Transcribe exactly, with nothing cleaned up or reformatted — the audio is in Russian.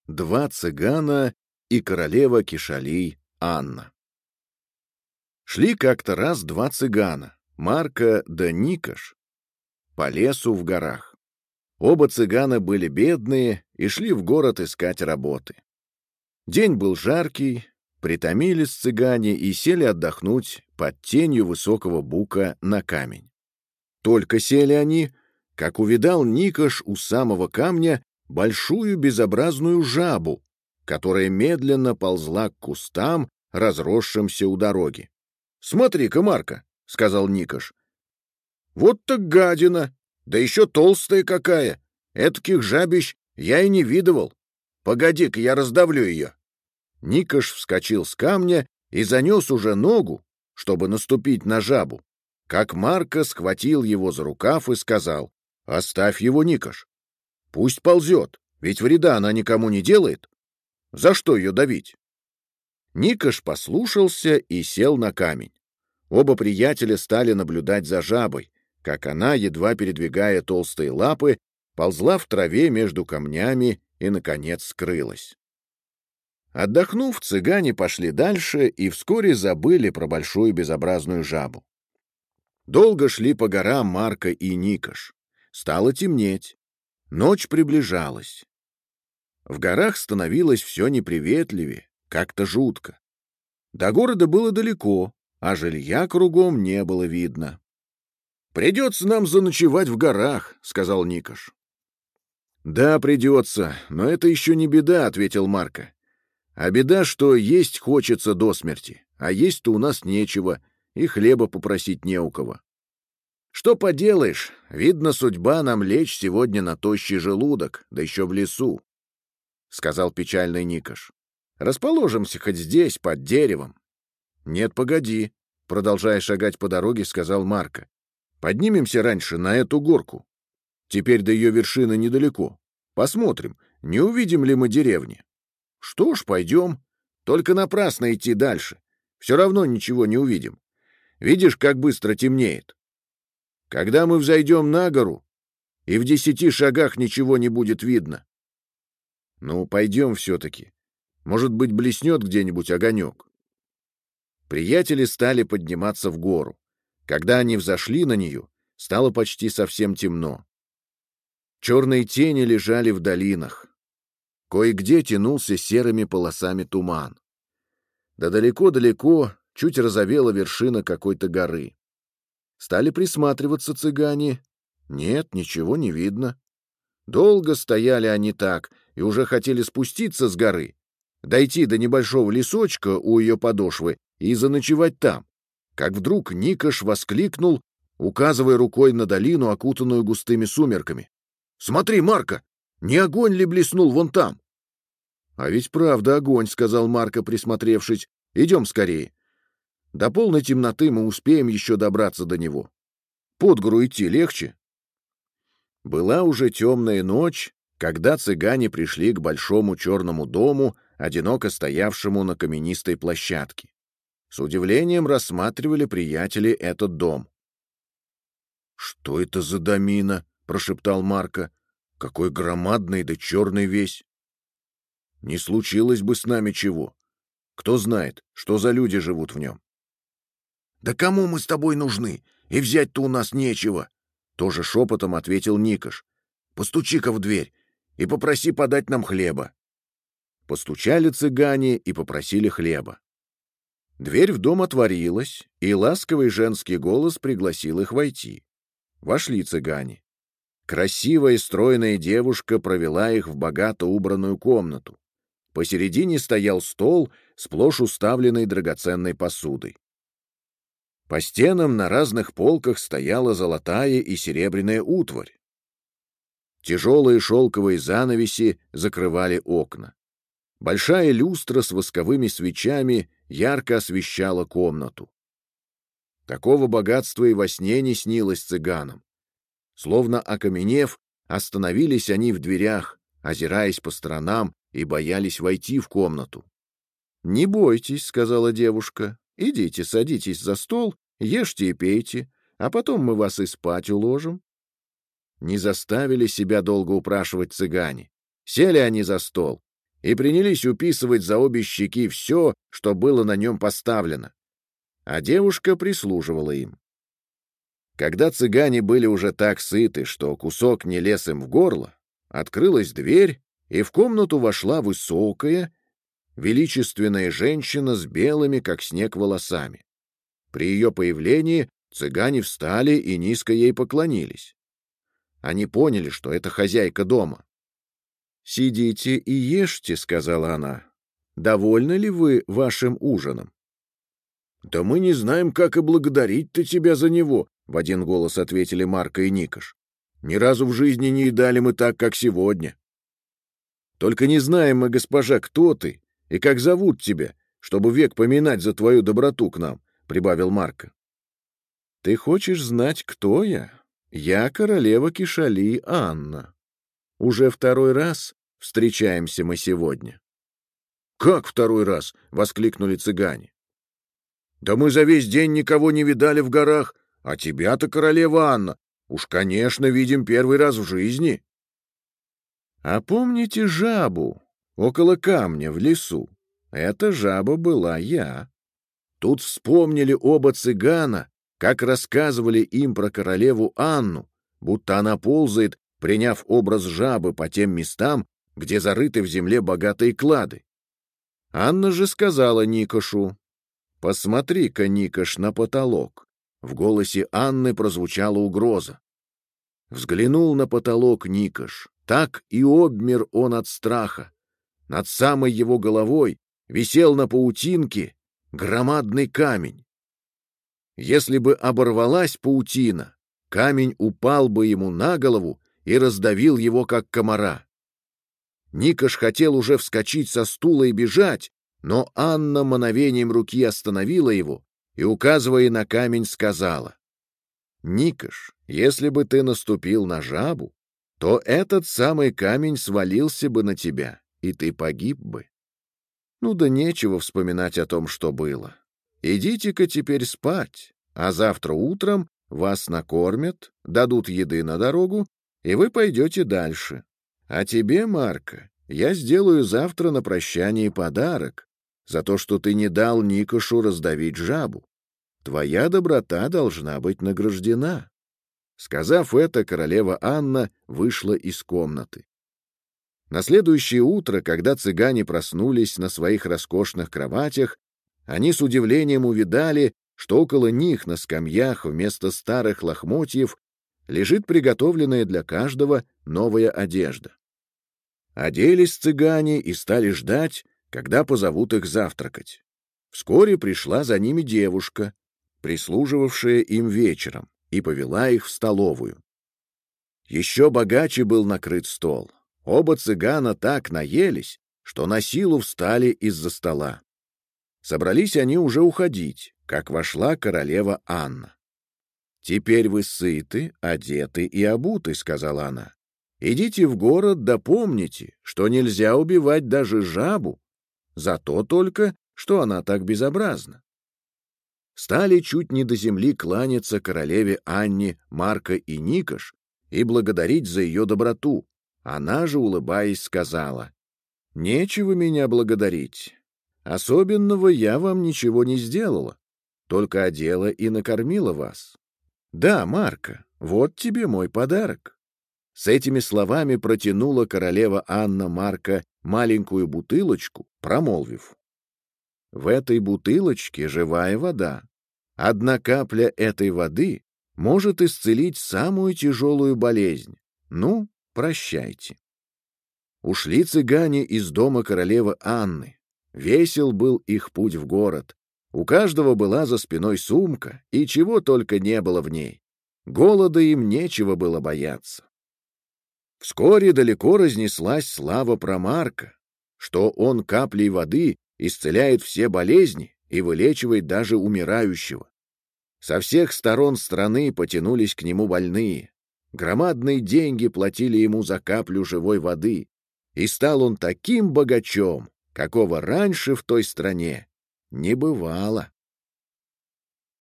Два цыгана и королева Кишалий Анна. Шли как-то раз два цыгана, Марко да Никош, по лесу в горах. Оба цыгана были бедные и шли в город искать работы. День был жаркий, притомились цыгане и сели отдохнуть под тенью высокого бука на камень. Только сели они, как увидал Никош у самого камня большую безобразную жабу, которая медленно ползла к кустам, разросшимся у дороги. — Смотри-ка, Марко, — сказал Никош, — вот так гадина, да еще толстая какая. Этаких жабищ я и не видывал. Погоди-ка, я раздавлю ее. Никош вскочил с камня и занес уже ногу, чтобы наступить на жабу, как Марко схватил его за рукав и сказал: — Оставь его, Никош. Пусть ползет, ведь вреда она никому не делает. За что ее давить? Никош послушался и сел на камень. Оба приятеля стали наблюдать за жабой, как она, едва передвигая толстые лапы, ползла в траве между камнями и, наконец, скрылась. Отдохнув, цыгане пошли дальше и вскоре забыли про большую безобразную жабу. Долго шли по горам Марко и Никош. Стало темнеть. Ночь приближалась. В горах становилось все неприветливее, как-то жутко. До города было далеко, а жилья кругом не было видно. — Придется нам заночевать в горах, — сказал Никош. — Да, придется, но это еще не беда, — ответил Марко. — А беда, что есть хочется до смерти, а есть-то у нас нечего, и хлеба попросить не у кого. — Что поделаешь, видно, судьба нам лечь сегодня на тощий желудок, да еще в лесу, — сказал печальный Никош. — Расположимся хоть здесь, под деревом. — Нет, погоди, — продолжая шагать по дороге, сказал Марко. — Поднимемся раньше на эту горку. Теперь до ее вершины недалеко. Посмотрим, не увидим ли мы деревни. — Что ж, пойдем. Только напрасно идти дальше. Все равно ничего не увидим. Видишь, как быстро темнеет. Когда мы взойдем на гору, и в десяти шагах ничего не будет видно. Ну, пойдем все-таки. Может быть, блеснет где-нибудь огонек. Приятели стали подниматься в гору. Когда они взошли на нее, стало почти совсем темно. Черные тени лежали в долинах. Кое-где тянулся серыми полосами туман. Да далеко-далеко чуть розовела вершина какой-то горы. Стали присматриваться цыгане. Нет, ничего не видно. Долго стояли они так и уже хотели спуститься с горы, дойти до небольшого лесочка у ее подошвы и заночевать там, как вдруг Никош воскликнул, указывая рукой на долину, окутанную густыми сумерками. — Смотри, Марко, не огонь ли блеснул вон там? — А ведь правда огонь, — сказал Марко, присмотревшись. — Идем скорее. До полной темноты мы успеем еще добраться до него. Под гору идти легче. Была уже темная ночь, когда цыгане пришли к большому черному дому, одиноко стоявшему на каменистой площадке. С удивлением рассматривали приятели этот дом. — Что это за домина? — прошептал Марко. — Какой громадный да черный весь. Не случилось бы с нами чего. Кто знает, что за люди живут в нем. — Да кому мы с тобой нужны? И взять-то у нас нечего. Тоже шепотом ответил Никош. — Постучи-ка в дверь и попроси подать нам хлеба. Постучали цыгане и попросили хлеба. Дверь в дом отворилась, и ласковый женский голос пригласил их войти. Вошли цыгане. Красивая стройная девушка провела их в богато убранную комнату. Посередине стоял стол, сплошь уставленный драгоценной посудой. По стенам на разных полках стояла золотая и серебряная утварь. Тяжелые шелковые занавеси закрывали окна. Большая люстра с восковыми свечами ярко освещала комнату. Такого богатства и во сне не снилось цыганам. Словно окаменев, остановились они в дверях, озираясь по сторонам, и боялись войти в комнату. — Не бойтесь, — сказала девушка, — идите, садитесь за стол, ешьте и пейте, а потом мы вас и спать уложим. Не заставили себя долго упрашивать цыгане. Сели они за стол, и принялись уписывать за обе щеки все, что было на нем поставлено. А девушка прислуживала им. Когда цыгане были уже так сыты, что кусок не лез им в горло, открылась дверь, и в комнату вошла высокая, величественная женщина с белыми, как снег, волосами. При ее появлении цыгане встали и низко ей поклонились. Они поняли, что это хозяйка дома. «Сидите и ешьте», — сказала она. «Довольны ли вы вашим ужином?» «Да мы не знаем, как и благодарить-то тебя за него», — в один голос ответили Марко и Никош. «Ни разу в жизни не едали мы так, как сегодня». «Только не знаем мы, госпожа, кто ты и как зовут тебя, чтобы век поминать за твою доброту к нам», — прибавил Марко. «Ты хочешь знать, кто я? Я королева Кишали Анна. Уже второй раз встречаемся мы сегодня». «Как второй раз?» — воскликнули цыгане. «Да мы за весь день никого не видали в горах, а тебя-то, королева Анна, уж, конечно, видим первый раз в жизни». «А помните жабу около камня в лесу? Эта жаба была я». Тут вспомнили оба цыгана, как рассказывали им про королеву Анну, будто она ползает, приняв образ жабы по тем местам, где зарыты в земле богатые клады. Анна же сказала Никошу: «Посмотри-ка, Никош, на потолок». В голосе Анны прозвучала угроза. Взглянул на потолок Никош. Так и обмер он от страха. Над самой его головой висел на паутинке громадный камень. Если бы оборвалась паутина, камень упал бы ему на голову и раздавил его, как комара. Никош хотел уже вскочить со стула и бежать, но Анна мановением руки остановила его и, указывая на камень, сказала: «Никош, если бы ты наступил на жабу, то этот самый камень свалился бы на тебя, и ты погиб бы. Ну да нечего вспоминать о том, что было. Идите-ка теперь спать, а завтра утром вас накормят, дадут еды на дорогу, и вы пойдете дальше. А тебе, Марко, я сделаю завтра на прощание подарок за то, что ты не дал Никошу раздавить жабу. Твоя доброта должна быть награждена». Сказав это, королева Анна вышла из комнаты. На следующее утро, когда цыгане проснулись на своих роскошных кроватях, они с удивлением увидали, что около них на скамьях вместо старых лохмотьев лежит приготовленная для каждого новая одежда. Оделись цыгане и стали ждать, когда позовут их завтракать. Вскоре пришла за ними девушка, прислуживавшая им вечером, и повела их в столовую. Еще богаче был накрыт стол. Оба цыгана так наелись, что на силу встали из-за стола. Собрались они уже уходить, как вошла королева Анна. «Теперь вы сыты, одеты и обуты», — сказала она. «Идите в город, да помните, что нельзя убивать даже жабу, за то только, что она так безобразна». Стали чуть не до земли кланяться королеве Анне Марко и Никош и благодарить за ее доброту. Она же, улыбаясь, сказала: «Нечего меня благодарить. Особенного я вам ничего не сделала, только одела и накормила вас. Да, Марко, вот тебе мой подарок». С этими словами протянула королева Анна Марко маленькую бутылочку, промолвив: «В этой бутылочке живая вода. Одна капля этой воды может исцелить самую тяжелую болезнь. Ну, прощайте». Ушли цыгане из дома королевы Анны. Весел был их путь в город. У каждого была за спиной сумка, и чего только не было в ней. Голода им нечего было бояться. Вскоре далеко разнеслась слава про Марка, что он каплей воды исцеляет все болезни и вылечивает даже умирающего. Со всех сторон страны потянулись к нему больные. Громадные деньги платили ему за каплю живой воды, и стал он таким богачом, какого раньше в той стране не бывало.